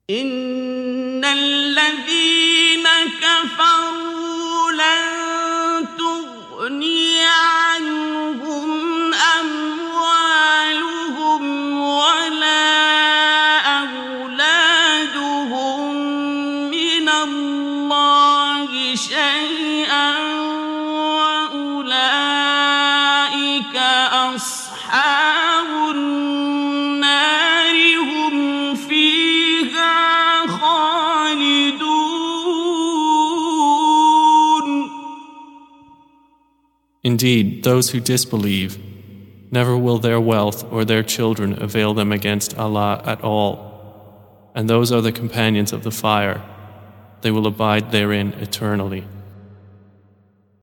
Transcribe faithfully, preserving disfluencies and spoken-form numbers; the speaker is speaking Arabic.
إن الذين كفروا لن تغني عنهم أموالهم ولا أولادهم من الله شيئا وأولئك أصحاب النار هم فيها خالدون. Indeed, those who disbelieve, never will their wealth or their children avail them against Allah at all. And those are the companions of the fire. They will abide therein eternally.